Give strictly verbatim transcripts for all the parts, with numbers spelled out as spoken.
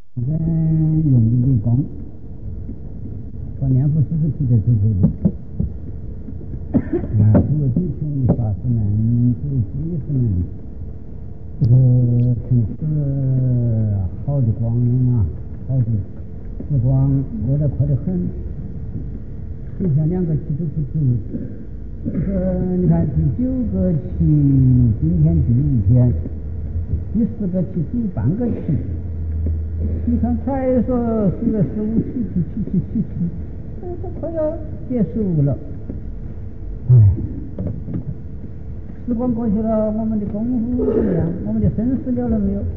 人用的理功，把念佛四十七的出去的。啊，诸位弟兄的法师们，诸位居士们，这个真是好的光阴啊，好的时光过得快得很。就像两个期都不足，这个你看第九个期，今天第一天，第十个期只有半个期。你看，才说十月十五七七七七七七，这都快要结束了。唉，时光过去了，我们的功夫怎么样？我们的生死了了没有？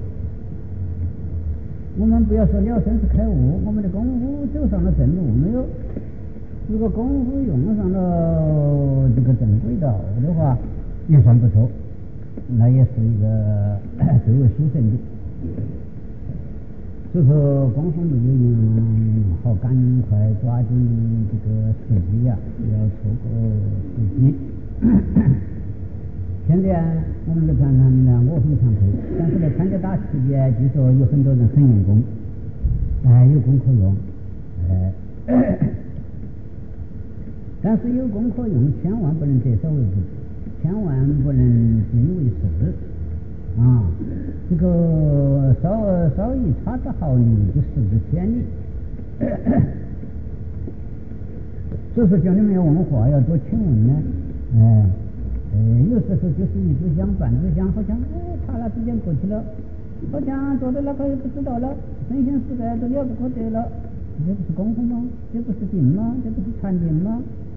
我们不要说了生死开悟，我们的功夫走上了正路没有？如果功夫用上了这个正轨道的话，也算不错，那也是一个最为殊胜的。所以说，光说没有用，好赶快抓紧这个时机呀、啊，不要错过时机。现在我们的团团呢，我很惭愧，但是来参加大事业，据说有很多人很用功，哎，有功可用，哎，但是有功可用，千万不能得手为主，千万不能自以为是。啊，这个稍稍一差之毫厘，就失之千里。所以说，叫你们要文化，要多听闻呢。哎，呃，有时候就是一支香、半支香，好像哎，刹那之间过去了，好像做的那个也不知道了，身心世界都了不可得了。这不是功夫吗？这不是定吗？这不是禅定吗？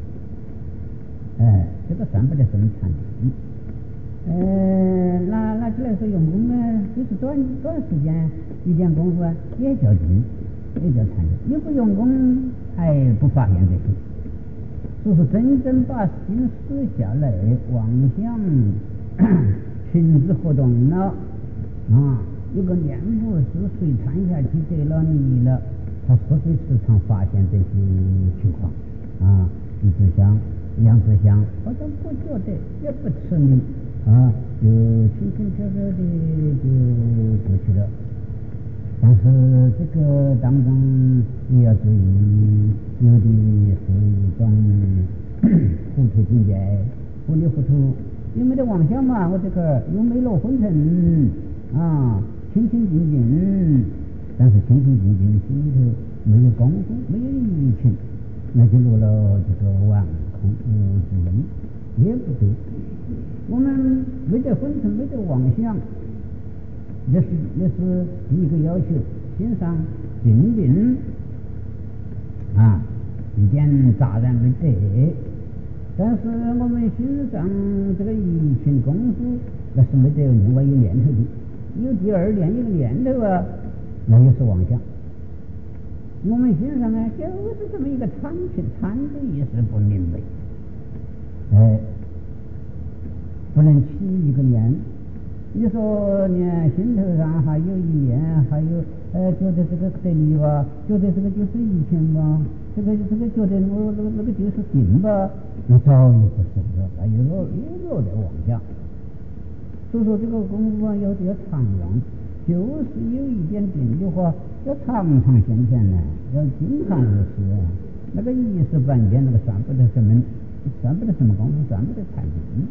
哎，这个算不得什么禅定。呃，拿拿起来说用功呢，就是短短时间一点功夫啊，也叫定，也叫禅定。你不用功，还不发现这些。所以说，真正把心死下来，妄想停止活动了啊，有个念佛是随参下去得了你了，他是会时常发现这些情况啊。一支香，两支香，好像不觉得，也不吃力。啊，就轻轻飘飘的就过去了。但是这个当中也要注意，有的是一种糊涂境界，糊里糊涂，又没得妄想嘛，我这个又没落昏沉啊，清清静静，但是清清静静的心里头没有功夫，没有意情，那就落了这个顽空无际，也不对。我们没得昏沉，没得妄想，这是这是第一个要求，心上定定啊，一点杂然没得。但是我们心上这个一群功夫，那是没得另外有念头的，有第二念有念头啊，那又是妄想。我们心上啊，就是这么一个禅情，禅的意思不明白，哎。不能起一个念，你说你心头上还有一念，还有呃觉得这个得力吧，觉得这个就是一情吧，这个这个觉得我那个那个就是定吧，那早已不是了，那又落又落在妄想。所以说这个功夫啊，要要常用，就是有一点定的话，要常常现前呢，要经常无事啊。那个一时半间，那个算不得什么，算不得什么功夫，算不得禅定。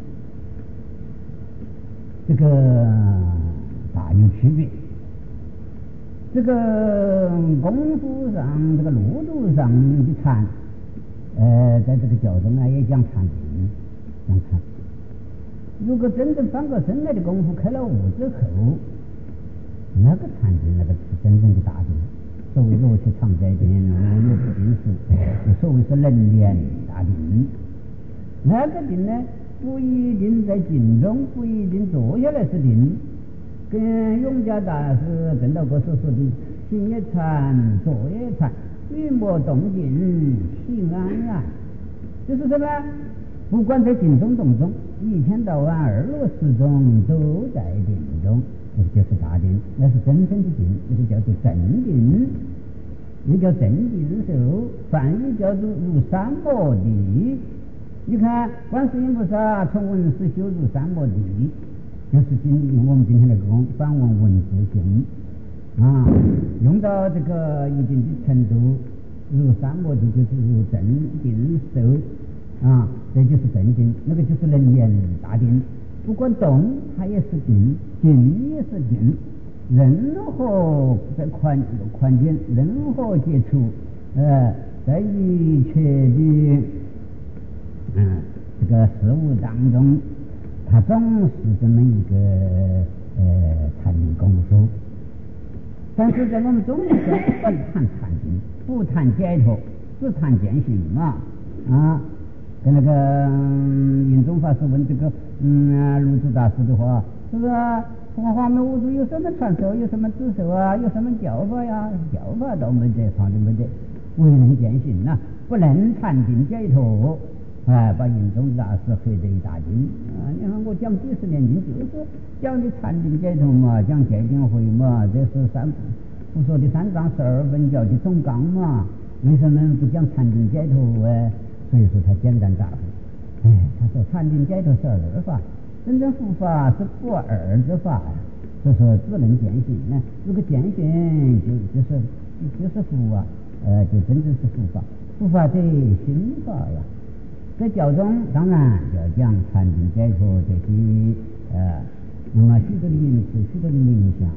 这个大有区别。这个功夫上，这个路途上的禅，呃，在这个教中啊也讲禅定，讲禅。如果真正翻过身来的功夫开了悟之后，那个禅定，那个是真正的大定。所谓罗刹常在定，无有不定时。所谓是能练大定，那个定呢？不一定在静中，不一定坐下来是定，跟永嘉大师郑道国所说的行也禅，坐也禅，语莫动静，气安然，就是什么？不管在静中动中，一天到晚二六时中都在定中，那就是大定，那是真正的定，那个叫做正定，又叫正定受，梵语叫做如三摩地。你看，观世音菩萨从文思修入三摩地，就是今用我们今天的功反问文字性， 啊，用到这个一定的程度，如三摩地就是如正定受啊，这就是正定，那个就是能言大定。不管动，它也是定，静也是定。任何在环环境，任何接触，呃，在一切的嗯这个事物当中，它总是这么一个呃禅定功夫。但是在我们中国不谈禅定，不谈解脱，只谈践行嘛啊。跟那个印宗法师问这个嗯卢子大师的话，是不是啊？华华门五祖有什么传授，有什么指授啊，有什么教法呀？教法倒没得，法都没得，为人践行呐、啊，不能禅定解脱。哎，把印宗大师黑得一大惊啊！你看我讲几十年经，就是讲的禅定解脱嘛，讲戒定慧嘛，这是三佛说的三藏十二本教的总纲嘛，为什么不讲禅定解脱哎？所以说他简单答复。哎，他说禅定解脱是二法，真正佛法是不二之法呀。所以说只能践行呢，如果践行就就是就是佛啊，呃，就真正是佛法。佛法得心法呀。在教中当然要讲禅定解脱这些呃，那么许多的名词，许多的名相。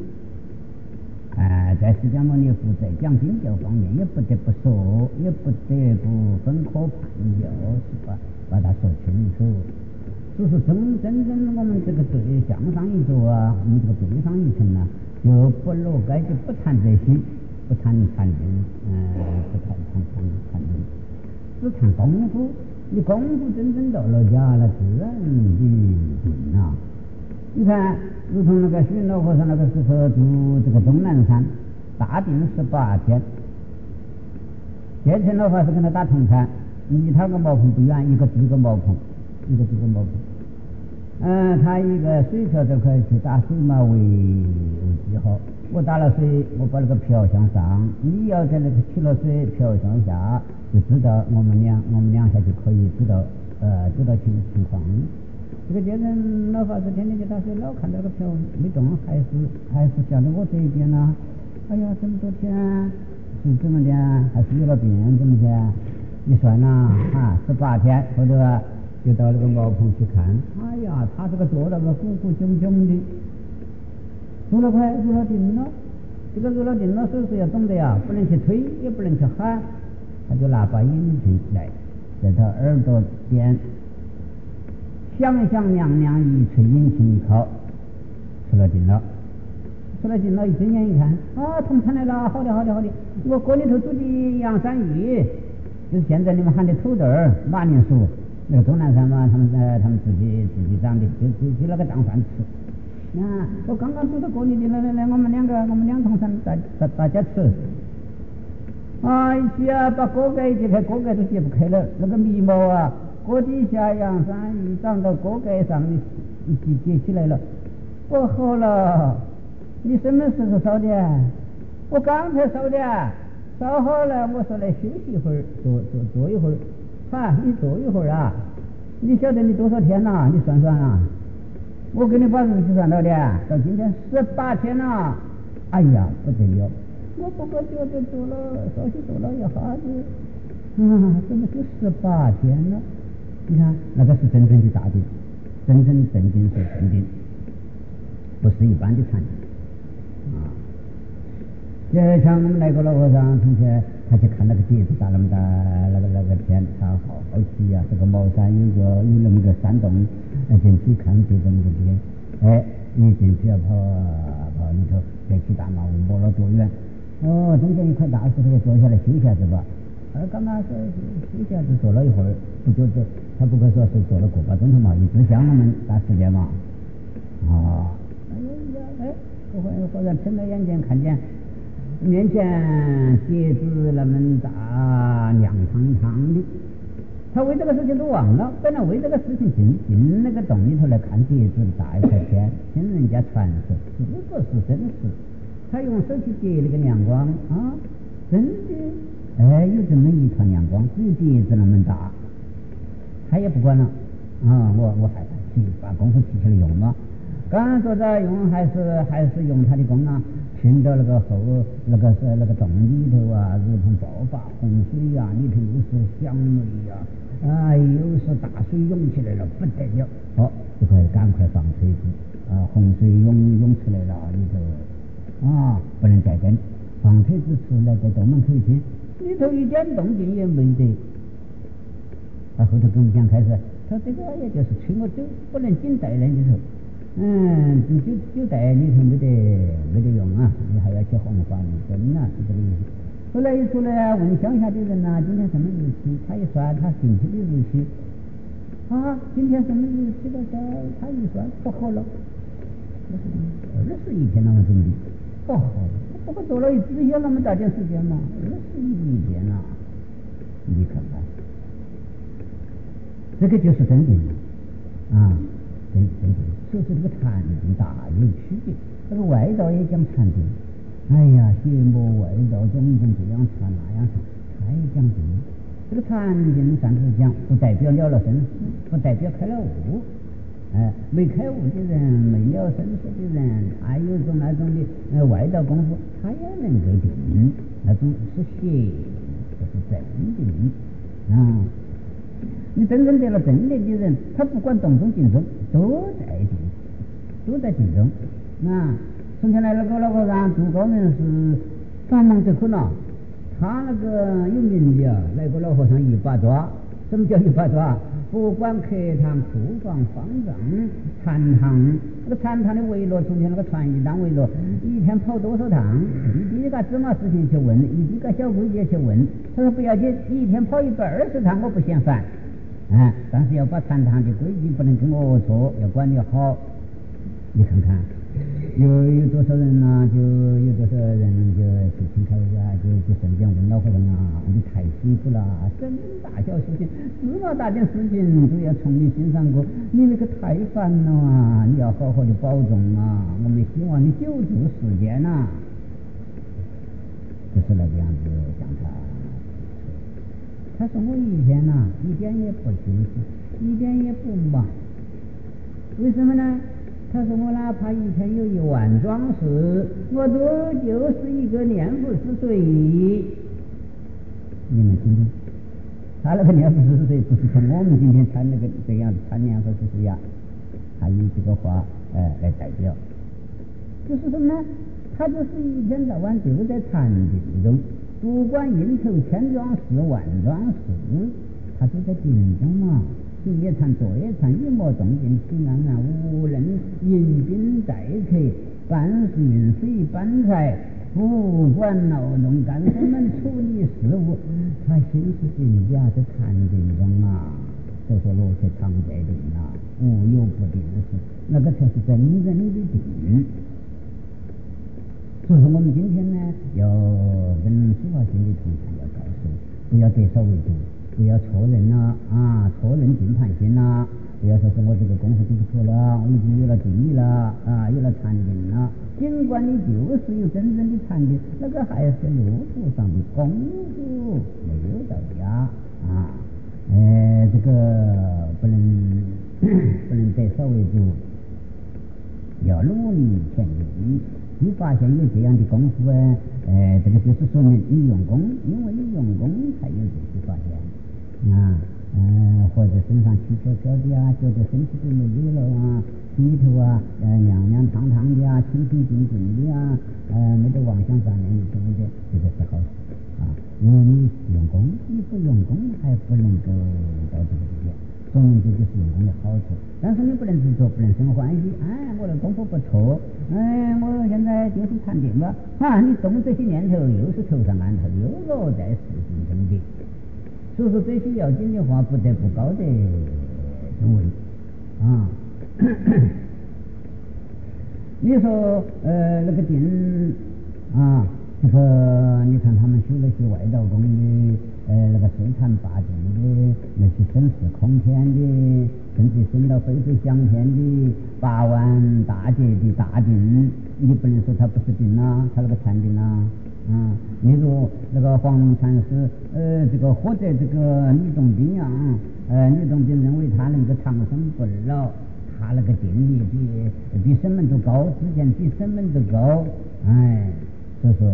呃，在释迦牟尼佛在讲经教方面，也不得不说，也不得不分科判教，是吧？把它说清楚。所以说，真真正我们这个对向上一坐啊，我们这个对上一层啊，就不落该就不谈这些，不谈禅定，呃，不谈谈禅禅定，只谈功夫。你功夫真正到了家了，自然的定啊。你看，如同那个虚云老和尚那个时候住这个终南山，大定十八天。这天老法师跟他打同禅，离他个茅棚不远，一个一个茅棚，一个一个茅棚。嗯、呃，他一个水瓢这块去打水嘛为为记号，我打了水，我把那个瓢向上，你要在那个取了水瓢向下，就知道我们两我们两下就可以知道呃知道情情况。这个接人老法师天天就打水，老看到那个瓢没动，还是还是下到我这一边呢。哎呀，这么多天是怎么的？还是有了病怎么的？一算呐啊，十八天后头啊。就到那个茅棚去看，哎呀，他这个坐那个鼓鼓炯炯的，入了快，入了定了。这个入了定了，手是要懂得呀，不能去推，也不能去喊，他就拿把引进来，在他耳朵边，想想娘娘一吹引擎一靠，出了定了。出了定了，一睁眼一看，啊，同参来了，好的好的好的，我锅里头煮的洋山芋，就是现在你们喊的土豆儿、马铃薯。那个终南山嘛，他们呃，他们自己自己长的，就就就那个当饭吃。啊，我刚刚煮到锅里的，来来来，我们两个，我们两同山大大大家吃。啊，一去啊，把锅盖一揭开，锅盖都揭不开了，那个米毛啊，锅底下洋山芋长到锅盖上，一起揭起来了。不好了，你什么时候烧的？我刚才烧的，烧好了，我说来休息一会儿，坐坐坐一会儿。啊，你坐一会儿啊！你晓得你多少天了？你算算啊！我给你把日期算到的，到今天十八天了。哎呀，不得了！我不过觉得做了稍许做了一下子，啊，怎么就十八天了？你看，那个是真正的大定，真正正定是正定，不是一般的禅定啊。就像我们来个老和尚同学，他去看那个碟子大那么大，那个那个天，他好好奇呀、啊。这个茅山有个有那么个山洞，进去看碟子那个碟，哎，一进去要跑跑里头，再去大茅摸了多远？哦，中间一块大石头，坐下来休息下子吧。呃，干嘛说休息下子？坐了一会儿，不就坐？他不可说是坐了个把钟头嘛，一直像我们打时间嘛。啊，哎呀，哎，忽然忽然睁了眼睛，看见。面前碟子那么大，亮堂堂的，他为这个事情都忘了。本来为这个事情进进那个洞里头来看碟子，大一块天，听人家传说，是不是真实？他用手去叠那个亮光啊，真的，哎，有这么一团亮光，只有碟子那么大，他也不管了啊！我我还去把功夫提起来用嘛。刚刚说的用还是还是用它的功能， 群到那个后那个是那个洞里头啊，如同爆发洪水呀、啊，里头又是响雷呀、啊，哎，又是大水涌起来了，不得了！哦，就可以赶快放推子啊，洪水涌涌出来了，里头啊，不能再跟，放推子出来在东门口去，里头一点动静也没得。他后头跟我们讲开始，他这个也就是催我走，不能紧带那里头。嗯，就就在里头没得没得用啊！你还要去红房灯啊，是这个意思。后来一出来问乡下的人呐、啊，今天什么日期？他一算他进去的日期，啊，今天什么日期的？这他一算不好了，二十一天那么准备，不好了，不过做了一只有那么大点时间嘛，二十一天呐、啊，你看看，这个就是真定了啊。真真定，所以说这个禅定大有区别。这个外道也讲禅定，哎呀，邪魔外道种种这样禅那样禅，他也讲定。这个禅定上次讲，不代表了了生死，不代表开了悟。哎，没开悟的人，没了生死的人，他有种那种的呃外道功夫，他也能够定，那种是邪，不是真定啊。你真正得了真定的人，他不管动中静中，都在定，都在定中。啊，从前来那个老和尚杜高人是繁忙得很了，他那个有名的啊，来个老和尚一把抓。什么叫一把抓？不管客堂、库房、方丈、禅堂，那个禅堂的围罗，从前那个传一当围罗，一天跑多少趟？一滴个芝麻事情去问，一滴个小规矩去问。他说不要紧，一天跑一百二十趟，我不嫌烦。啊，但是要把禅堂的规矩不能跟我错，要管理好。你看看，有有多少人呐、啊？就有多少人就去请开呀，就就顺便问老和尚啊，你太辛苦了，什么大小事情，芝麻大点事情都要从你身上过，你那个太烦了啊！你要好好的保重啊！我们希望你久住世间呐、啊，就是那个样子讲他。他说我以前呐、啊，一点也不辛苦，一点也不忙，为什么呢？他说我哪怕一天有一万桩事，我都就是一个念佛之水。你们听听，他那个念佛之水不是从我们今天参那个这样参念佛之水呀，他以这个话呃来代表，就是什么呢？他就是一天到晚都在禅定中。不管应酬千桩事万桩事，他都在定中嘛。行也禅，坐也禅，一莫动静，其安然，无人迎宾待客，办事运水搬柴，不管劳动干什么处理事务，他心是静下在禅定中啊。就说罗切常在定啊，无有不定的事，那个才是真正的定。所以说我们今天呢，要跟书法心理同学要告诉，不要得少为主，不要错认了啊，错认定盘心了，不要说是我这个功夫就不错了，我已经有了定力了啊，有了禅定了。尽管你就是有真正的禅定，那个还是路途上的功夫没有到家啊，呃，这个不能不能得少为主，要努力前进。你发现有这样的功夫哎，呃，这个就是说明你用功，因为你用功才有这些发现啊，嗯、呃，或者身上气飘飘的啊，觉得身体都没有了啊，心里头啊，呃，凉凉堂堂的啊，清清静静的啊，呃，没得妄想杂念什么的，这个是好事啊。因为你用功，你不用功还不能够到这个地步。总之就是用功的好处，但是你不能执着，不能生欢喜。哎，我的功夫不错，哎，我现在就是禅定了，哈，你动这些念头又是头上安头，又落在实心中的。所以说这些要紧的话，不得不高得诸位啊。你说呃那个定啊，这个你看他们修那些外道功的，呃那个收禅八定的，那些生死空天的，甚至升到飞飞翔天的八万大劫的大定，你不能说他不是定啦，他那个禅定啦啊。例如那个黄禅师，呃这个获得这个吕洞宾啊，呃吕洞宾认为他能够长生不老。 他那个定力比比什么都高，之前比什么都高，哎，所以说，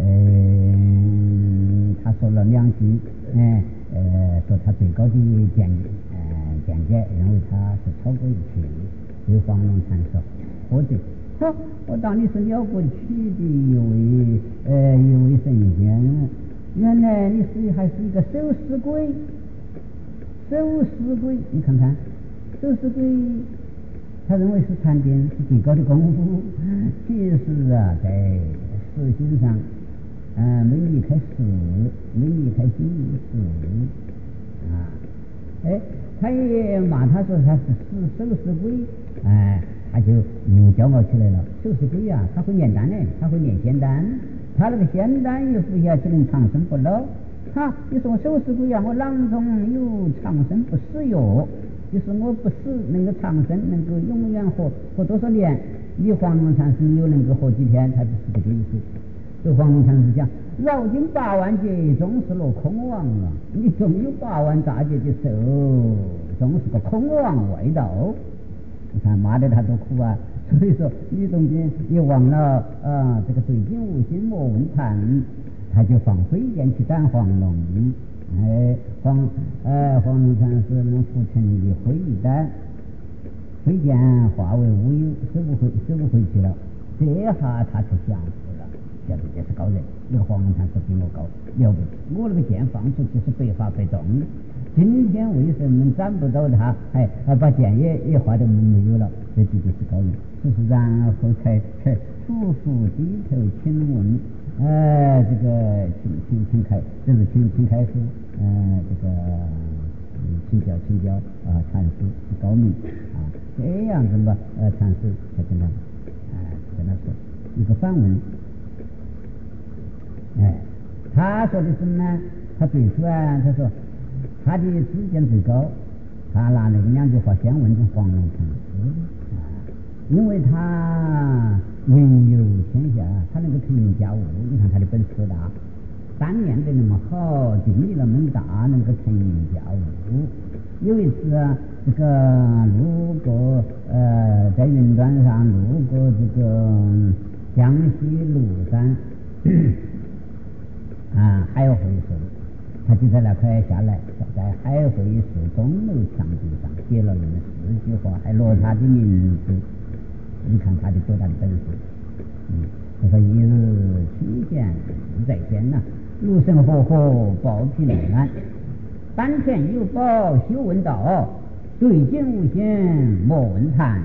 嗯、他说了两句，哎，呃，说他最高的见呃见解，认为他是超过一切，对黄龙禅说，或者，好，我当你是了不起的一位呃一位神仙，原来你是还是一个守尸鬼。守尸鬼，你看看，守尸鬼，他认为是禅定是最高的功夫。其实啊，在实心上，呃，没离开事，没离开心事啊。哎，他也骂他说他是守守尸鬼，哎，他就又骄傲起来了。守尸鬼啊，他会炼丹呢，他会炼仙丹，他那个仙丹一服下去能长生不老。哈，你说我守尸鬼啊，我囊中有长生不死药，就是我不死，能够长生，能够永远活活多少年？你黄龙禅师你又能够活几天？他就是这个意思。这黄龙禅师讲，绕经八万劫，终是落空王了。你总有八万大劫的时候，总是个空王外道。你看骂得他多苦啊！所以说，李中间也忘了啊，这个对镜无心莫问禅。他就放飞剑去斩黄龙，哎，黄呃黄龙禅师能浮沉一挥一弹，飞剑化为乌有，收不回收不回去了。这下他才降服了，晓得这是高人。那个黄龙禅师比我高，了不起。我那个剑放出去是百发百中，今天为什么斩不到他？哎，把剑也也化得没有了，这绝对是高人。就是然后才才夫妇低头请问。呃，这个请请请开，这是请请开始，呃，这个请教请教啊，禅师是高明啊，这样子嘛，呃，禅师才跟他，呃，跟他说一个反问，哎，他说的什么呢？他最初啊，他说他的知见最高，他拿那个两句话先问这黄龙禅师啊，因为他。云游天下，他能够腾云驾雾，你看他的本事大，单练得那么好，定力那么大，能够腾云驾雾。有一次啊，这个路过呃，在云端上路过这个江西庐山啊，海会寺，他就在那块下来，在海会寺钟楼墙壁上写了那么四句话，还落他的名字。你看他的多大的本事，嗯，他说一日取剑志在肩呐，如神火火报平安，丹田有宝修问道，对镜无心莫问禅。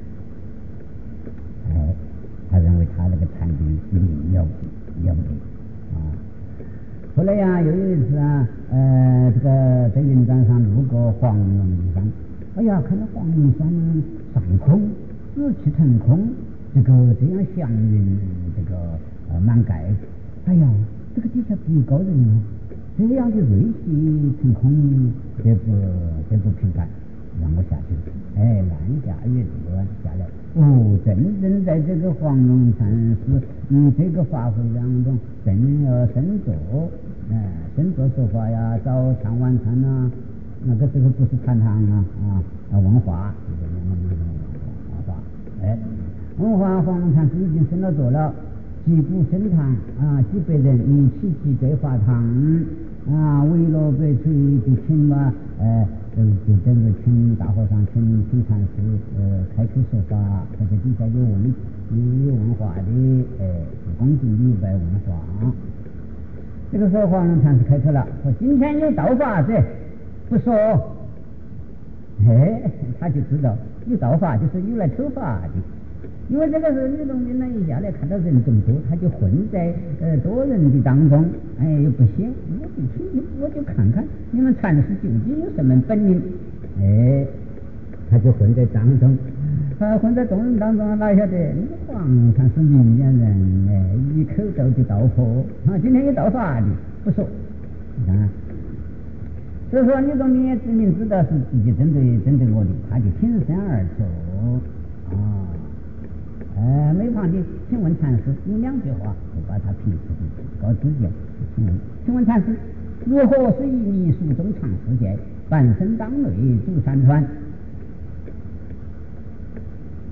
哎，他认为他那个禅定是了不了不得啊。后来呀，又有一次啊，呃，这个在云端上路过黄龙山，哎呀，看到黄龙山上空紫气腾空，这个这样祥云这个呃满盖，哎呀，这个底下必有高人啊！这样的锐气腾空，这不这不平凡，让我下去。哎，南下云端下来，哦，真正在这个黄龙禅师嗯这个法会当中，真要深坐，哎、呃，深坐说法呀，早餐晚餐呐，那个时候不是禅堂啊啊，文化，文化，哎，文化黄龙禅师已经升了座了。几股升堂啊，几百人一起挤在法堂啊，围罗百锤就请嘛，呃，就就等着请大和尚，请请禅师，呃，开口说法，或者底下有问有有文化的，呃，恭敬礼拜文化。这个时候黄龙禅师开口了，说今天有道法者不说，哎，他就知道有道法就是有来偷法的。因为这个时候李东军呢一下来看到人这么多，他就混在呃多人的当中，哎，又不行，我就听，我就看看你们禅师究竟有什么本领，哎，他就混在当中，他混在众人当中，哪晓得那个黄禅师明眼人，哎，一口咒就道破，啊，今天有道法的，不说，你看。所以说，李东军也自明知道是自己针对针对我的，他就挺身而出啊。呃，每旁的请问禅师有两句话，就把他平时的高知见。请问，请问禅师，如何是以迷俗中藏世界，半生当内主山川？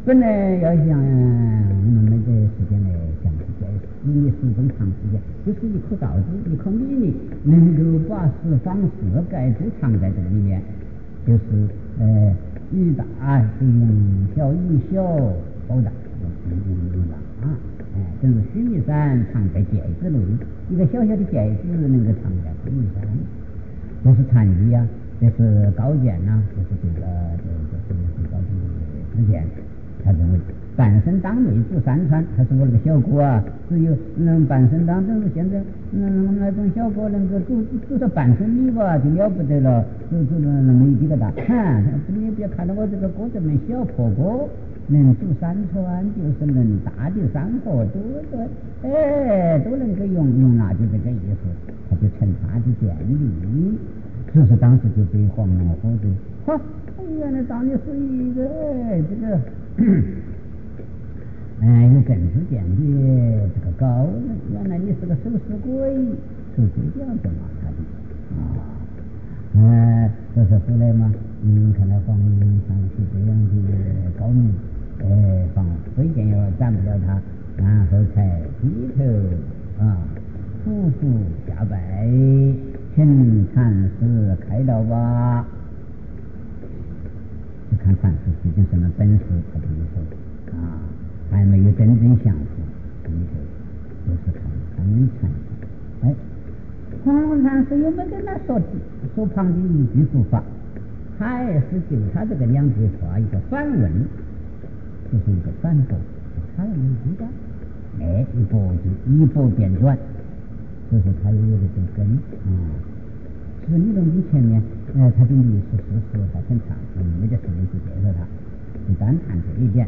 本来要像我们没得时间来讲这些，因为书中长时间，就是一颗枣子，一颗米粒，能够把十方世界都藏在这个里面，就是呃一大就用小，一小包大，用用用大啊，哎，正是须弥山藏在芥子里，一个小小的芥子能够藏在须弥山，这是禅意呀，这是高见呐，这是这个这这这这高的之见。他认为半生当内住山川，他说我那个小哥啊，只有嗯半生当中现在嗯我们那种小哥能够住住到半生米吧，就了不得了，住住了那么一几个大。看，你不要看到我这个哥这么小破哥，能住山川，就是能大的山河都都哎都能够用用那就这个意思，他就成他的见理。就是当时就被黄龙火的，哈，原来当你是一个这个。哎，有根之见的这个高人，原来你是个守尸鬼，所以这样子骂他的啊。呃，这是后来嘛，嗯，看来黄常是这样的高明，呃，放飞剑又斩不了他，然后才低头啊，匍匐下拜，请禅师开导吧。就看禅师究竟什么本事，他这么说啊，还没有真正相处，这么说就是看看你禅师。哎，黄龙禅师有没有跟他说说旁的一句佛法，还是就他这个两句话一个反问，就是一个反驳，他没知道，哎，一波就一波变转，就是他有这个根啊。是李龙基前面，呃，他的历史事实还很长，我们没得时间去介绍他，就单谈这一点。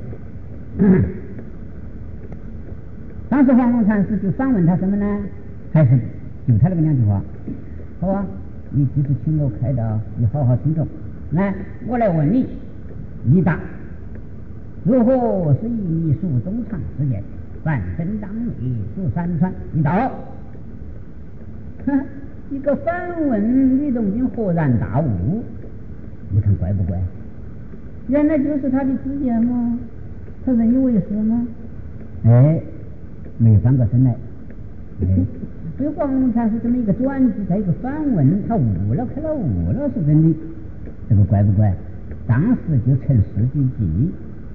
当时黄龙禅师就反问他什么呢？还是就他那个两句话。好啊，你即使请我开导，你好好听着。来，我来问你，你答。如何是以你书中长时间，半生当内住山川？你答。哼。一个反问，李洞宾豁然大悟，你看怪不怪？原来就是他的知见吗？他认以为是吗？哎，没有翻过身来。哎，所以黄龙禅师这么一个转机，再一个反问，他悟了，开了悟了，是真的。这个怪不怪？当时就成世纪记，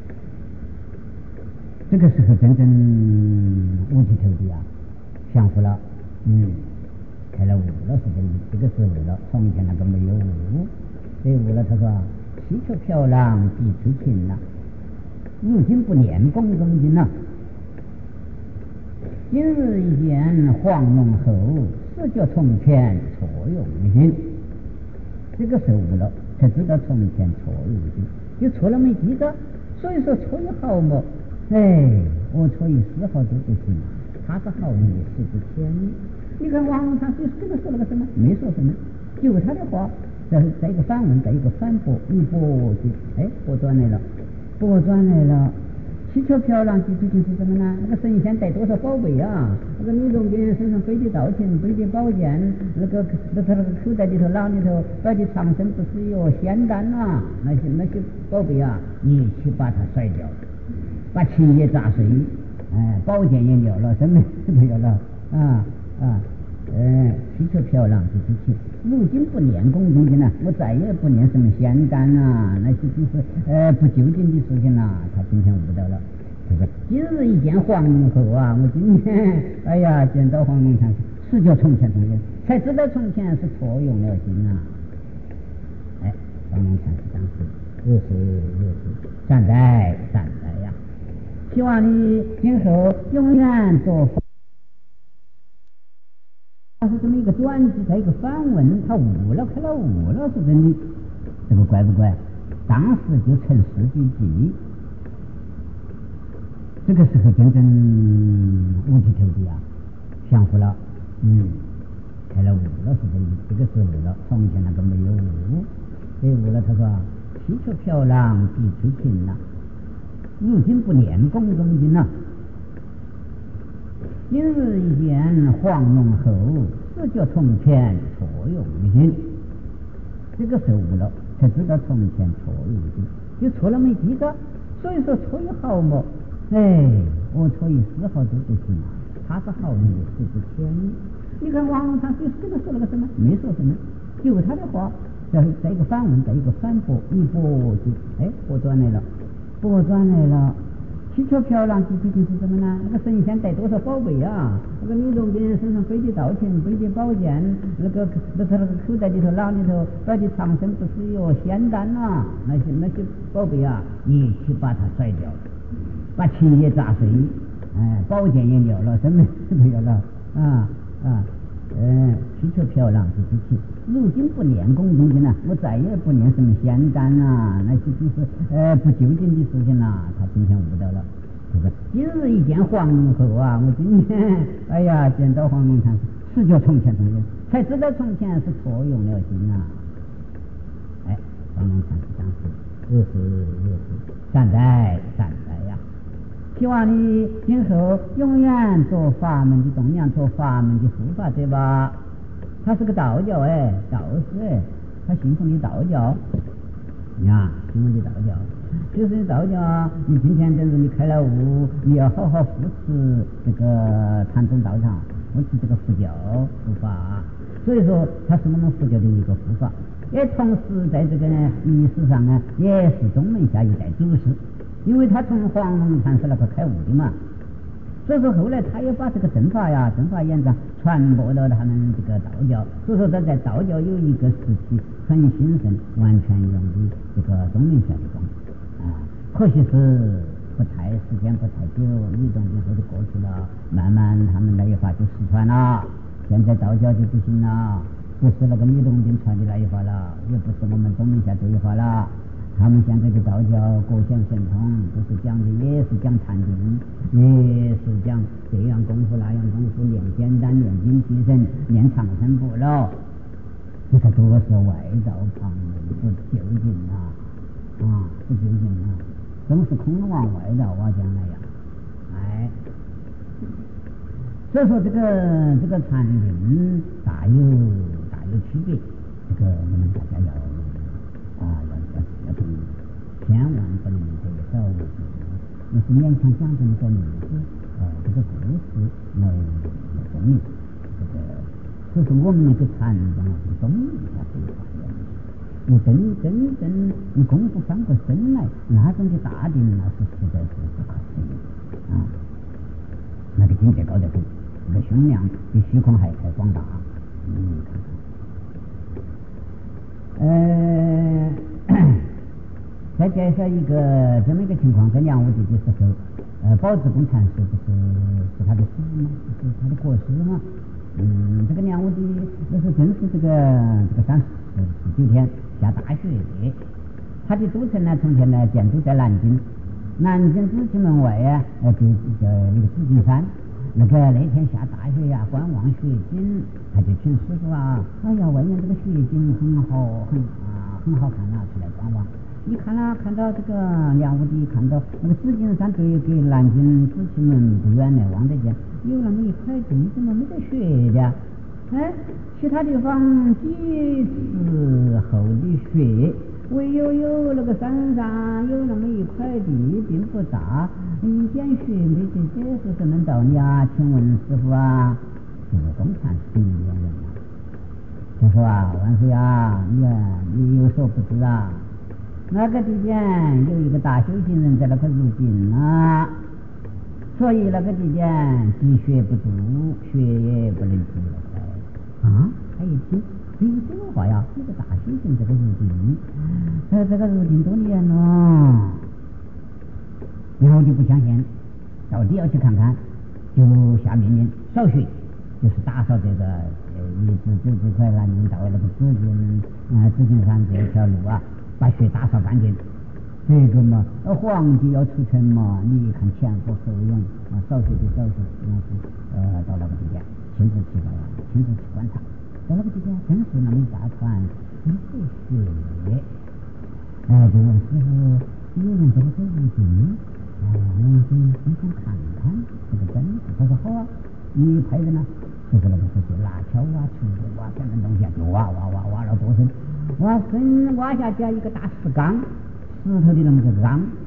这个时候真正五体投地啊，降服了，嗯。开了悟了是真的，这个是悟了，从前那个没有悟，所以悟了他说气球飘浪地吹琴呐，如今不念宫中经了，今日一见黄龙后，十脚从前错用心，这个是悟了，才知道从前错用心，就错了没几个，所以说错一毫毛，哎，我错一丝毫都不行，他是毫米是不千米。你看王龙禅师跟他说了个什么？没说什么，就他的话，再再一个反问，再一个反驳，一驳就哎驳转来了，驳转来了。气球飘浪地吹琴是什么呢？那个神仙带多少宝贝啊？那个李洞宾身上背的道琴，背的宝剑，那个那他那个口袋里头囊里头摆的长生不死药、仙丹呐，那些那些宝贝啊，一起把它甩掉，把琴也砸碎，哎，宝剑也掉了，什么没有了啊？啊，呃，气球飘浪地吹琴。如今不念宫中经了，我再也不念什么仙丹啊，那些就是呃不究竟的事情啦、啊。他今天悟到了，他说：“今日一见黄龙后啊，我今天哎呀见到黄龙禅师，十脚从前从前，才知道从前是错用了心呐、啊。”哎，黄龙禅师当时如是如是，善哉善哉呀！希望你今后永远做。他是这么一个转机，再一个反问，他悟了，开了悟了，是真的。这个怪不怪？当时就成世纪记，这个时候真正五体投地啊，降服了，嗯，开了悟了，是真的。这个是悟了，从前那个没有悟，所以悟了。他说：“气球飘浪地吹琴呐，如今不念宫中经了。今日一见黄龙后，十脚从前错用心。”这个时候悟了，才知道从前错用心，就错了没几个， 所以说吹毫毛，哎，我吹丝毫都不行啊，他是毫厘，是不千里。你看王龙堂是这个说了个什么？没说什么，就他的话，再再一个反问，再一个反驳，一驳就哎，驳转来了，驳转来了。七巧飘浪之事情是什么呢？那个神仙带多少宝贝啊？那个女中间身上背的刀钱，背的宝剑，那个那他那个口袋里头囊里头摆的长生不死药、仙丹呐，那些那些宝贝啊，一起把它甩掉了，把琴也砸碎，哎，宝剑也掉了，什么都有了啊啊！嗯，七巧飘浪之事情，如今不练功中间了，我再也不练什么仙丹呐，那些就是呃不究竟的事情啦，他今天悟到了。这个今日一见皇后啊，我今天哎呀见到黄龙潭，是叫从前从前，才知道从前是错用了心呐。哎，黄龙潭是当时如是如是，善哉善哉呀！希望你今后永远做法门的栋梁，做法门的护法者吧。他是个道教哎，道士哎，他信奉的道教呀，信奉的道教。就是道教，你今天等于你开了悟，你要好好扶持这个禅宗道场，扶持这个佛教护法。所以说，他是我们佛教的一个护法，也同时在这个历史上呢，也是宗门下一代祖师。因为他从黄龙禅是那个开悟的嘛，所以说后来他也把这个正法呀、正法言章传播到他们这个道教，所以说他在道教有一个时期很兴盛，完全用的这个宗门下的功啊，可惜是不太时间不太久，女动静后就过去了，慢慢他们那一法就失传了，现在道教就不行了，不是那个女动静传的那一法了，也不是我们宗门下这一法了。他们现在的道教各显神通，都是讲的也是讲禅定，也是讲这样功夫那样功夫，练简单，练精气神，练长生不老，这个都是外道旁门，不究竟啊啊，不究竟啊，都是空往外道啊讲那样，哎，所以说这个这个禅定大有大有区别，这个我们大家要啊要要要注意，千万不能得手无知，那是勉强讲这么个例子，呃，这个故事来来说明这个，所以说我们那个禅宗啊，是宗一下这一法的。你真真正你功夫翻过身来，那种的大定那是实在是不可思议啊！那个境界高得很，这个胸量比虚空还还广大。嗯，呃，再介绍一个这么一个情况，在梁武帝的时候，呃，宝智公禅师不是是他的师吗？是他的国师吗？嗯，这个梁武帝那是正是这个这个三十十九天下大雪，他的都城呢，从前呢建都在南京，南京紫禁门外啊，呃，就叫那个紫金山。那个那天下大雪呀、啊，观望雪景，他就请师傅啊，哎呀，外面这个雪景很好，很啊很好看啊，出来观望。一看啦、啊，看到这个梁武帝看到那个紫金山对给南京紫禁门不远呢，望得见有那么一块地，怎么没得雪的？哎，其他地方几尺厚的雪，唯有有那个山上有那么一块地，并不大，一点雪没得，这是怎么道理啊？请问师傅啊，这个公禅是一样人啊。他说啊，万岁啊，你你有所不知啊，那个地点有一个大修行人在那个入定啊，所以那个地点积雪不足，雪也不能积那块。啊，他一听，没有这种话呀，那个大修行这个入定，呃，这个入定多年了，然后就不相信，到底要去看看，就下命令扫雪，就是打扫这个呃，一直走这块南京到那个紫金呃紫金山这条路啊，把雪打扫干净。这个嘛，呃，皇帝要出城嘛，你一看前赴后拥啊，扫雪的扫雪，那是呃到那个地点亲自去的，亲自去观察，到那个地点真是那么一大团积雪，哎，就问师傅，有人在这入定？哎，我们真真想看看这个真实。他说好啊，你派人呢，就是那个就是拿锹啊、锄啊，什么东西啊，就挖挖挖挖了多深，挖深挖下去一个大石缸。石头的那么个缸，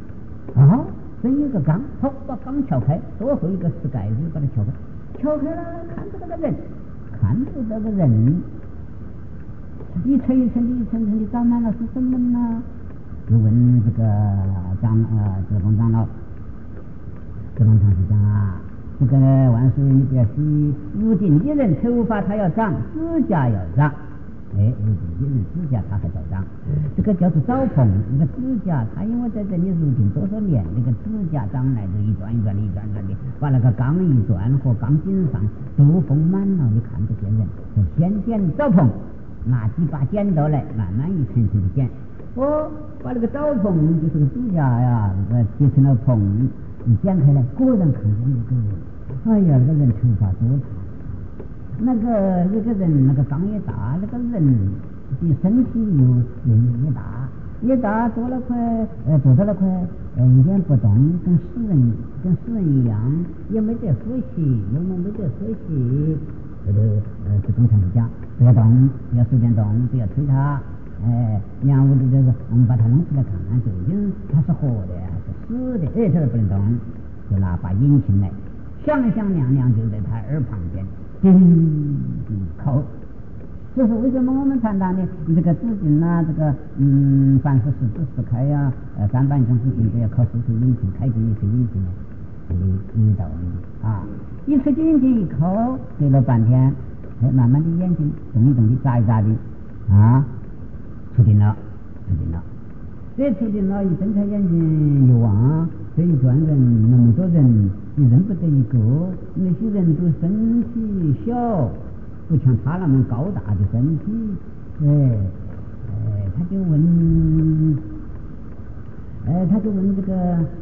哦，真有个缸，好，把缸撬开，多后一个石盖子把它撬开，撬开了，看着那个人，看着那个人，一层一层的，一层层的长满了是什么呢？就问这个长呃智公长老，智公长是讲啊，这个万岁你不要许，入定的人头发他要长，指甲要长。哎，入定的人指甲他还在长，这个叫做澡棚，那个指甲他因为在这里入定多少年，那个指甲长来就一转一转的，一转一转的，把那个缸一转和缸顶上都封满了。你看这些人，先剪澡棚，拿几把剪刀来，慢慢一层一层的剪。我把那个澡棚就是个指甲呀，那个结成了棚，你剪开来，果然看见那个人，哎呀，那个人头发多长。那个那个人那个缸也大，那个人的身体又越越大，越大多了块，呃，坐到了块，呃，一点不动，跟死人跟死人一样，也没得呼吸，又没得呼吸。这就呃，这工程师讲，不要动，不要随便动，不要推他。哎，娘屋里这个，我们把他弄出来看看，究竟他是活的还是死的？哎，这个不能动，就拿把引擎来，想想娘娘就在他耳旁边。叮一口，这是为什么我们谈谈的这个资金呐、啊，这个嗯，凡是十字十开呀、啊，呃，三半钟资金都要靠数次引擎，开进一次引擎来，这个有道理啊。一次引擎一口，对了半天，哎，慢慢的眼睛动一动的，眨一眨的，啊，出定了，出定了。这出定了，一睁开眼睛一望，这一转人那么多人，你认不得一个。那些人都身体小，不像他那么高大的身体。哎哎，他就问，哎，他就问这个，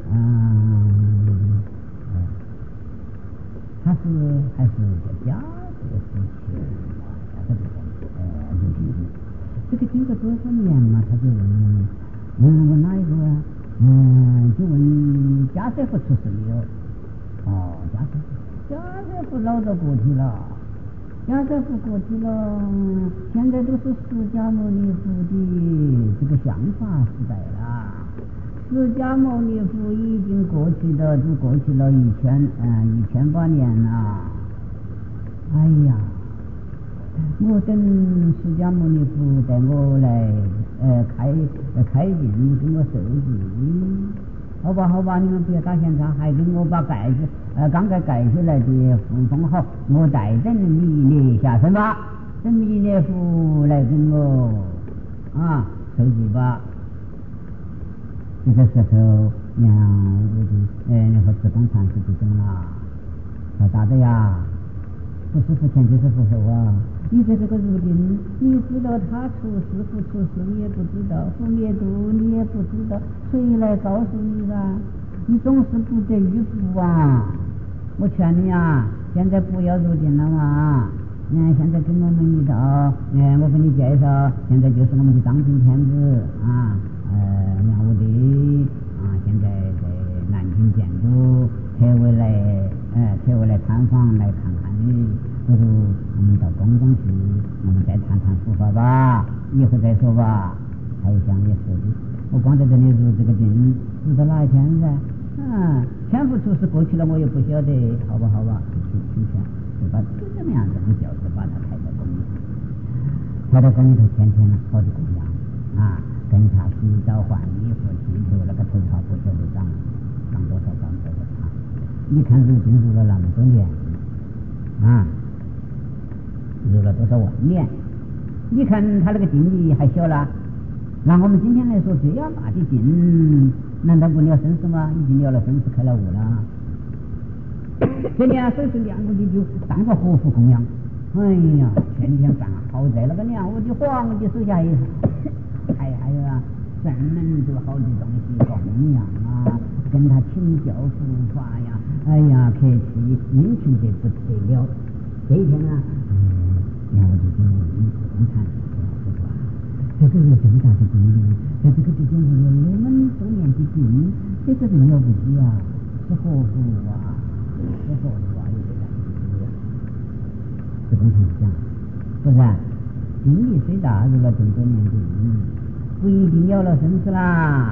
嗯、呃，他是还是在家这个事情啊？他这个呃，就经济，这个经过多少年嘛，他就问。嗯，问哪一个啊？嗯，就问家师傅出事没有？哦，家师傅，家师傅老早过去了，家师傅过去了，现在都是释迦牟尼佛的这个想法时代了。释迦牟尼佛已经过去的，都过去了一千嗯一千八年了。哎呀！我等释迦牟尼佛带我来，呃，开呃开印，给我受记。好吧，好吧，你们不要打闲岔，还给我把盖子，呃，刚盖盖起来的封封好，我再等弥勒下生吧，等弥勒佛来给我啊受记吧。这个时候，娘我的，呃，那个智公禅师就懂了，说咋的呀？不是付钱就是付后啊！你在这个入定，你知道他出事不出事，你也不知道；不灭度，你也不知道。谁来告诉你的？你总是不得于福啊！我劝你啊，现在不要入定了嘛！嗯，现在跟我们一道，嗯，我给你介绍，现在就是我们的当今天子啊，呃，梁武帝啊，现在在南京建都，特为来，呃，特为来探访，来看看你。不如我们到宫中去，我们再谈谈佛法吧，以后再说吧。还有想也是的，我光在这里入这个定，入到哪一天噻？嗯，天福出事过去了，我也不晓得，好吧，好吧，就就这样，就把就这么样子，你就是把他抬到宫里，抬到宫里头，天天好的供养啊，跟他洗澡、换衣服、剃头，那个头发不晓得长长多少，长多少长。你看入定入了那么多年啊。入了多少万年？你看他那个定义还小了。那我们今天来说最要大的定，难道不了生死吗？已经了了生死，开了悟了。这两手是梁武帝就当个活佛供养。哎呀，天天办好在那个梁武帝皇帝手下也还还有啊，专门做好的东西供养啊，跟他请教佛法呀。哎呀，客气殷勤得不得了。这一天啊，然后就就问共产说说啊，这个人这么大的定力，在这个之间入了那么多年的定，这个人了不起啊，是活佛啊，是活佛啊，有这样的定力啊。这共产讲，不是啊，定力虽大，入了这么多年的定，不一定了了生死啦。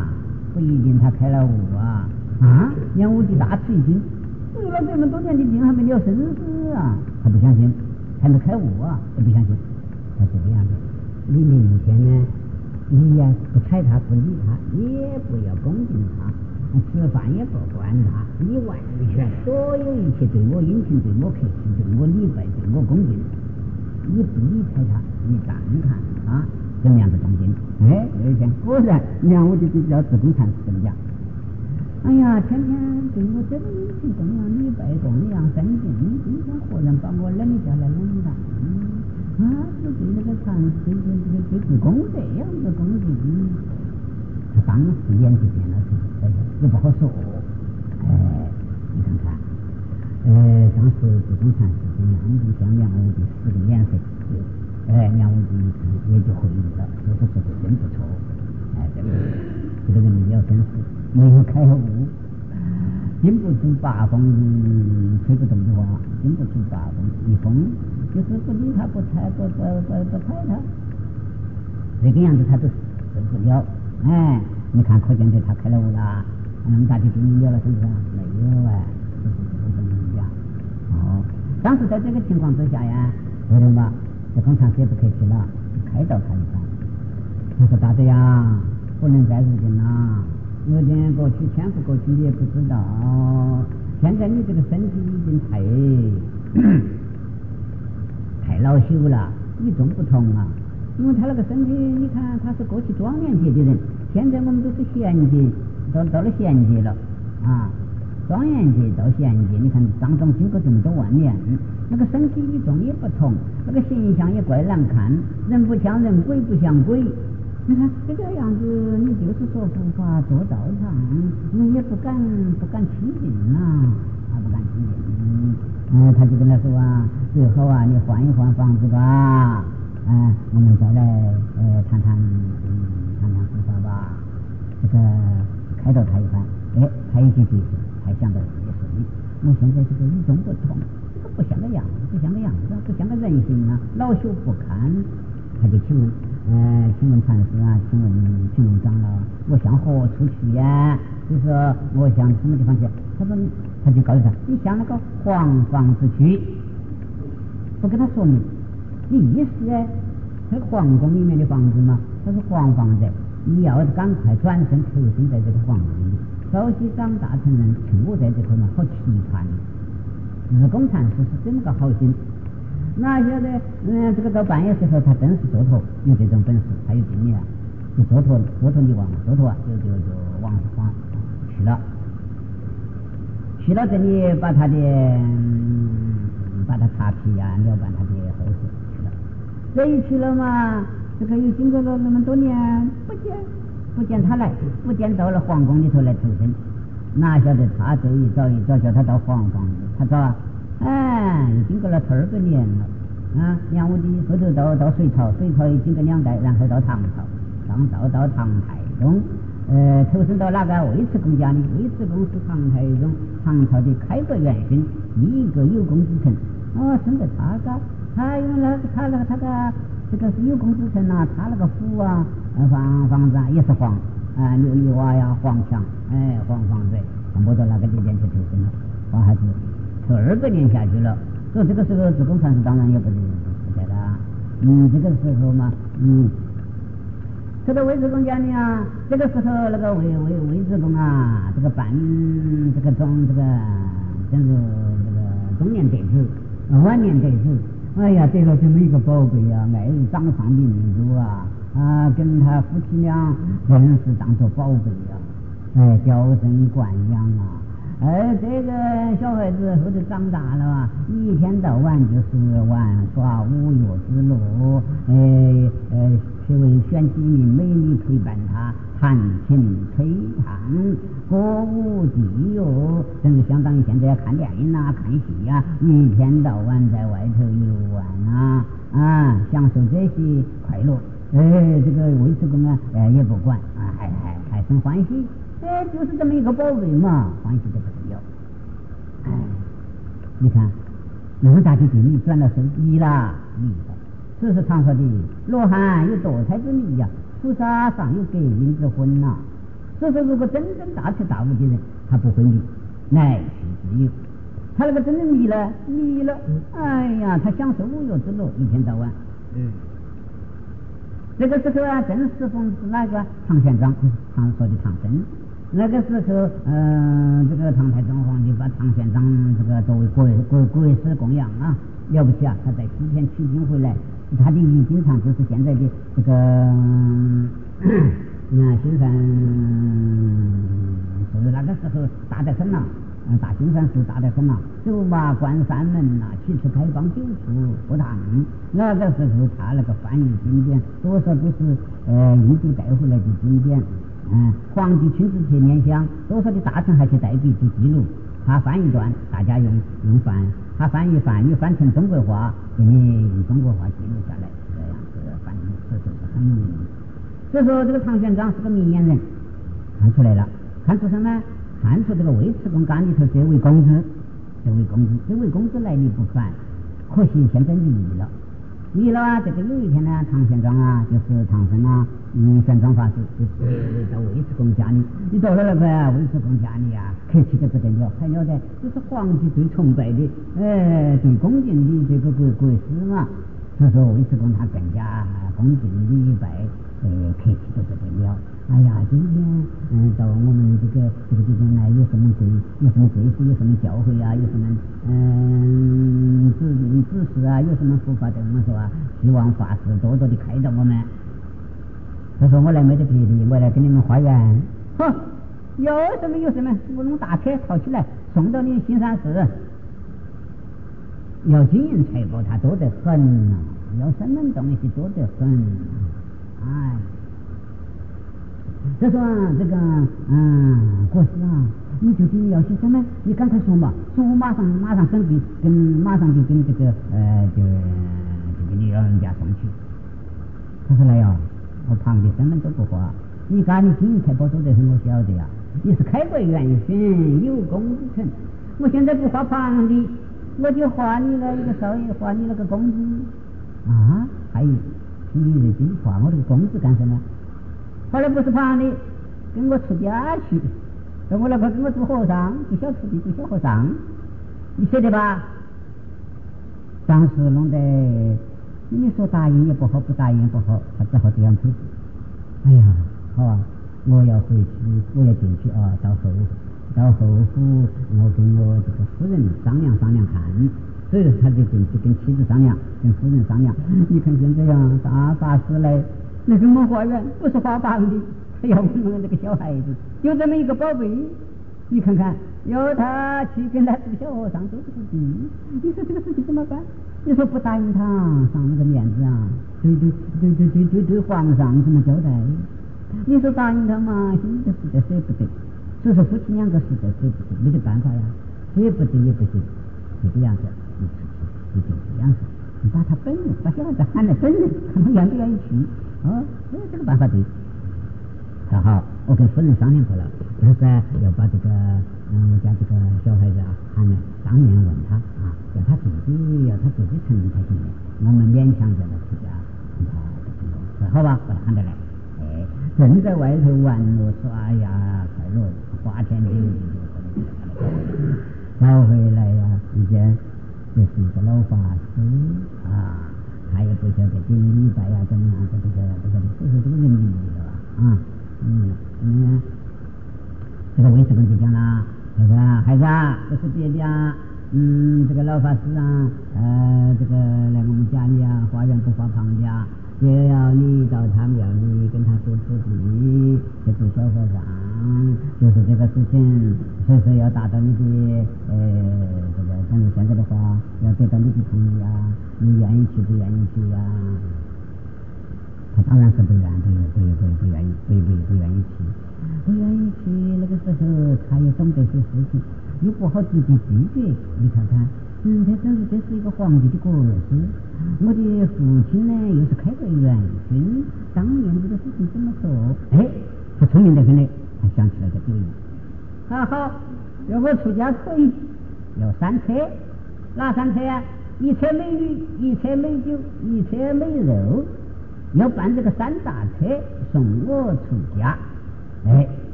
不一定他开了悟啊！啊，梁武帝大吃一惊，了这么多年的经还没了生死啊！他不相信，还没开悟啊，他不相信。他这个样子，你明天呢，你也不睬他，不理他，也不要恭敬他，吃饭也不管他，你完全所有一切对我殷勤，对我客气，对我礼拜，对我恭敬。你不理睬他，你单看他怎么样的动静？哎，有一天果然梁武帝就叫自贡禅师这么讲。哎呀，天天对我这么殷勤供养礼拜供养三敬，今天忽然把我冷下来冷淡，啊，就对那个禅师对这个对自贡这样的恭敬，他当时脸就变了，是也不好说。哎，你看看。呃，当时自贡禅师对梁武帝向梁武帝使个脸色，哎，梁武帝一看也就回忆了，说说说的真不错，哎，这个这个人没有生死，没有开悟，经不住八风吹不动的话，经不住八风一风，就是不理他，不睬，不不不不睬他，这个样子他都受不了。哎，你看，可见得他开了悟了，那么大的经历了了，是不是？没有哎。就是这个一样哦。当时在这个情况之下呀，为什么这工厂也不客气了，开导他一番。他说：“大德呀，不能再如今了。有点过去，天赋过去你也不知道。现在你这个身体已经太太老朽了，与众不同了。因为他那个身体，你看他是过去壮年节的人，现在我们都是贤节，到到了贤节了啊。”庄严节到贤节，你看当中经过这么多万年，那个身体与众也不同，那个形象也怪难看，人不像人，鬼不像鬼。你看这个样子，你就是说佛法做道场，人也不敢不敢亲近呐，啊，不敢亲近。嗯，嗯，他就跟他说啊，最好啊，你换一换房子吧，嗯，我们再来呃谈谈嗯谈谈佛法吧。这个开导他一番，哎，他一句句才想到也是你，我现在这个与众不同，这个不像个样子，不像个样子，不像个人形啊，老朽不堪。他就请问，呃，请问禅师啊，请问请问长老，我向何处去呀？就是说我向什么地方去？他说，他就告诉他，你向那个黄房子去。不跟他说明，你意思哎，那个皇宫里面的房子嘛，它是黄房子。你要赶快转身投身在这个皇宫里，稍息长大成人，趁我在这块嘛，好期盼。自贡禅师是这么个好心，哪晓得，嗯，这个到半夜时候，他真是做托，有这种本事，他有经验，就做托做托你忘了，做托啊，就就就往往去了，去到这里把他的、嗯、把他擦皮呀、啊，了办他的后事去了。这一去了嘛。这个又经过了那么多年，不见不见他来，不见到了皇宫里头来投身，哪晓得他这一找一找，叫他到黄房子，他找啊，哎，又经过了十二个年了啊！梁武帝后头到到隋朝，隋朝又经过两代，然后到唐朝，唐朝到唐太宗，呃，投身到哪个尉迟恭家里？尉迟恭是唐太宗唐朝的开国元勋，第一个有功之臣。哦，生在他个，他因为那个他那个他个。这个是有功之臣呐，他那个府啊，呃房房子啊也是黄啊，琉璃瓦呀，黄墙，哎，黄房子，他摸到那个地点去投身了，哇，还是十二个年下去了。所以这个时候自贡禅师当然也不是不在了，嗯，这个时候嘛，嗯，这个尉迟恭家里啊，这个时候那个尉尉尉迟恭啊，这个办这个中这个真是这个中年得志，晚年得志。哎呀，得了这么一个宝贝呀、啊，爱是掌上明珠啊！啊，跟他夫妻俩真是当做宝贝呀、啊，哎，娇生惯养啊！哎，这个小孩子后头长大了啊，一天到晚就是玩耍五岳之乐，哎呃，是为选几名美女陪伴他弹琴吹唱，歌舞伎乐，真是相当于现在看电影啊、看戏呀、啊，一天到晚在外头游玩啊啊，享受这些快乐。哎，这个尉迟恭啊，哎也不管啊，还还还生欢喜。哎，就是这么一个宝贝嘛，欢喜的不得了。哎，你看，那么大的地理转了身离了，离了。这是常说的，罗汉有堕胎之谜呀、啊，菩萨尚有隔阴之婚呐、啊。 所以说，如果真正大彻大悟的人，他不会迷，乃是自由。他那个真正迷了，迷了，哎呀，他享受五欲之乐，一天到晚。嗯。这个时候啊，正是奉是那个唐玄奘，就是唐说的唐僧。那个时候，嗯、呃，这个唐太宗皇帝把唐玄奘这个作为国国国师供养啊，了不起啊！他在西天取经回来，他的译经场就是现在的这个，嗯，新山，就是那个时候大得很呐、啊，大兴山寺大得很呐、啊，走马观山门呐、啊，七次开放九处佛堂。那个时候他那个翻译经典，多少都是呃印度带回来的经典。嗯，皇帝亲自去念香，多少的大臣还去代笔去记录。他翻一段，大家用用翻；他翻一翻，你翻成中国话，给你用中国话记录下来，这样子翻译是不是很有意义？所以说，这个唐玄奘是个明眼人，看出来了，看出什么？看出这个尉迟恭干里头这位公子，这位公子，这位公子来历不凡，可惜现在离了。离了啊！这个有一天呢，唐玄奘啊，就是唐僧啊，嗯，玄奘法师就到尉迟恭家里。你到了那个尉迟恭家里啊，客气得不得了，还了得，这是皇帝最崇拜的，呃，最恭敬的这个国国师嘛。所以说尉迟恭他更加恭敬礼拜，呃，客气得不得了。哎呀，今天嗯，到我们这个这个地方来，有什么贵，有什么贵事，有什么教诲啊，有什么嗯指指示啊，有什么佛法对我们说啊？希望法师多多的开导我们。他说我来没得别的，我来跟你们花园。哼，有什么有什么，我弄大车套起来送到你新山寺。要金银财宝，他多得很呐、啊；要什么东西多得很。哎。这说这个嗯，国师啊，你究竟要些什么？你赶快说嘛，说我马上马上准备，跟马上就跟这个呃，就就给你老人家送去。他说来呀，我旁的什么都不花，你家里金银财宝多得很，我晓得呀。你是开国元勋，有功之臣，我现在不花旁的，我就花你了一个少爷，花你那个公子啊！还有你认真花我这个公子干什么？后来不是旁的，跟我出家去，跟我那个跟我做和尚，做小徒弟，做小和尚，你晓得吧？当时弄得你说答应也不好，不答应也不好，他只好这样推辞。哎呀，好啊，我要回去，我要进去啊，到后到后府，我跟我这个夫人商量商量看。所以他就进去跟妻子商量，跟夫人商量。你看现在呀，大法师来。那个我花园不是花房的，他要我们这个小孩子有这么一个宝贝，你看看，要他去跟他做小和尚做这个地，你说这个事情怎么办？你说不答应他，上那个面子啊，对对对对对对对皇上怎么交代？你说答应他嘛，心里头实在舍不得。所以说夫妻两个实在舍不得，没得办法呀，舍不得也不行，这个样子，你出去，你就这样子，你把他本人，把小孩子喊来本人，看他愿不愿意去。哦，这个办法对。好好，我跟夫人商量过了，就是要把这个嗯，我家这个小孩子啊喊来，当面问他啊，要他自己要他自己承认才行的，我们勉强叫他出家，恐怕不成功。说好吧，把他喊得来。哎，正在外头玩乐耍呀，快乐花天酒地的，找回来呀，一见这是一个老法师啊。他也不晓得给礼拜呀，怎么样？这个这个这个，就是这个人离了啊，嗯嗯，这个尉迟恭就讲了，这个孩子啊，不是别的啊，嗯，这个老法师啊，呃，这个来我们家里啊，花园不发胖的啊，也要你到他庙里跟他做徒弟，去做小和尚，就是这个事情，所以说要达到你的呃，这个讲到现在的话，要得到你的同意啊。你愿意去不愿意去呀、啊？他当然是不愿不不不不愿意不不不愿意去，不愿意去。那个时候他也懂得些事情，又不好直接拒绝。你看看，嗯，这真是这是一个皇帝的国师，我的父亲呢又是开国元勋，当年这个事情怎么做？哎，他聪明得很嘞，他想起来个主意。好好，如果出家可以，要三车，哪三车啊？一车美女，一车美酒，一车美肉，要办这个三大车送我出家。哎，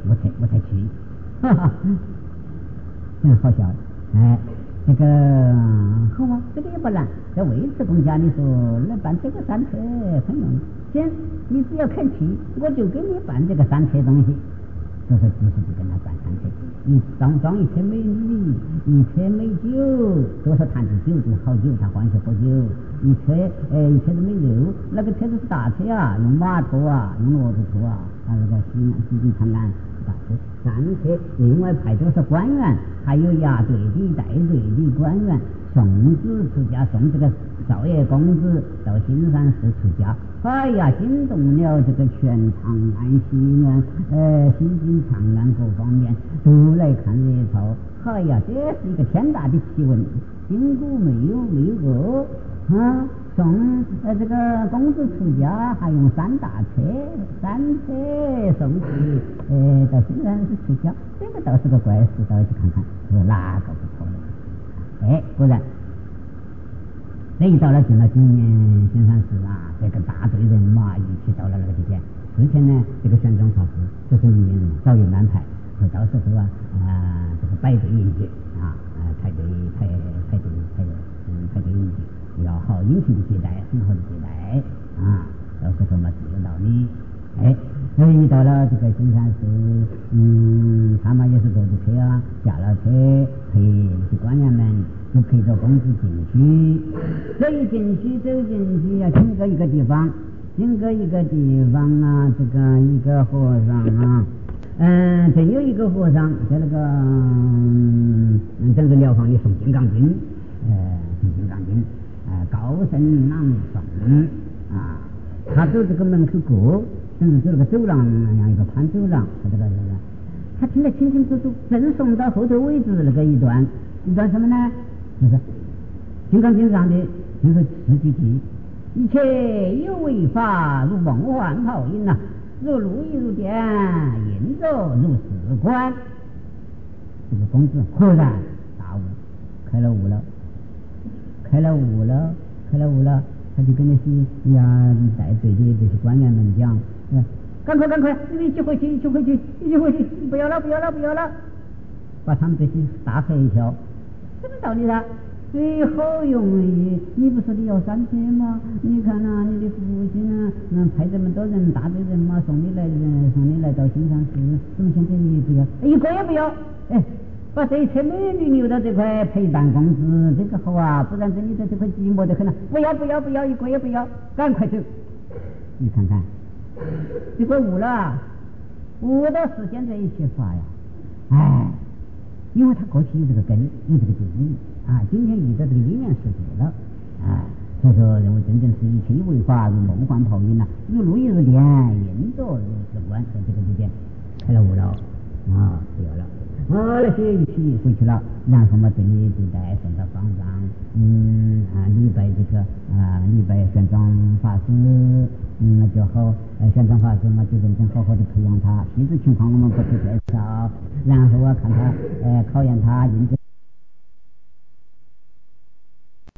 我才我才去，哈哈，真好笑。哎，这个好啊，这个也不难。在尉迟恭家，你说来办这个三车很容易。行，你只要肯去，我就给你办这个三车东西。所以说，及时就跟他办三车，一装装一车美女，一车美酒，多少坛子酒都好酒，他欢喜喝酒。一车呃一车的美肉，那个车子是大车啊，用马拖啊，用骡子拖啊，啊那个西西京长安大车。三车另外派多少官员，还有押队的、带队的官员，送子出家，送这个少爷公子到新山寺出家。哎呀，惊动了这个全长安、西安、呃西京长安各方面都来看热闹。哎呀，这是一个天大的奇闻，今古没有没有过啊！送呃这个公子出家还用三大车，三车送去呃到新山寺出家，这个倒是个怪事，到去看看，说哪个不错的？哎，果然。这一到了进了今年新山寺啊，这个大队人马一起到了那个地点。之前呢，这个玄奘法师这是已经早有安排，说到时候啊，啊、呃、这个摆队迎接啊，呃排队排排队排嗯排队迎接，要好殷勤的接待，很好的接待啊，到时候嘛自有道理。哎，所以到了这个新山寺，嗯，他们也是坐着车啊，下了车陪那些官员们。就陪着公子进去，这一进去走进去要经过一个地方，经过一个地方啊，这个一个和尚啊，嗯，真有一个和尚在那个嗯，正是疗房里诵金刚经，呃，诵金刚经，呃，高声朗诵啊，他走这个门口过，甚至走那个走廊，像一个宽走廊，他这个这个，他听得清清楚楚，正诵到后头为止那个一段，一段什么呢？就是《金刚经》上的就是四句偈：一切有为法，如梦幻泡影呐、啊，如露亦如电，应作如是观。这个公子忽然大悟，开了悟了，开了悟了，开了悟了，他就跟那些呀带队的这些官员们讲：嗯，赶快赶快，你们一起回去，一起回去，一起回去，不要了，不要了，不要了，把他们这些大吓一跳。什么道理啊？最好容易，你不说你要三车吗？你看呐、啊，你的父亲啊，嗯，派这么多人，大队人马送你来人，送你来到新山寺，怎么现在你不要？一个也不要！哎，把这一车美女留到这块陪伴公子，这个好啊！不然这你在这块寂寞的很了。不要不要不要，一个也不要，赶快走！你看看，这块悟了，悟到实现这一切法呀！哎。因为他过去有这个根，有这个经历啊，今天遇到这个因缘时节了啊，所以说认为真正是一切为法，如梦幻泡影呐，如露亦如电，应作如是观，在这个里边开了悟了啊，不要了。啊，那些一起回去了，然后嘛，这里就带送到方丈，嗯啊，礼拜这个啊，礼拜玄奘法师，嗯，那就好，呃，玄奘法师嘛，就认真好好的培养他，细致情况我们不去介绍，然后啊，看他，呃，考验他，印证。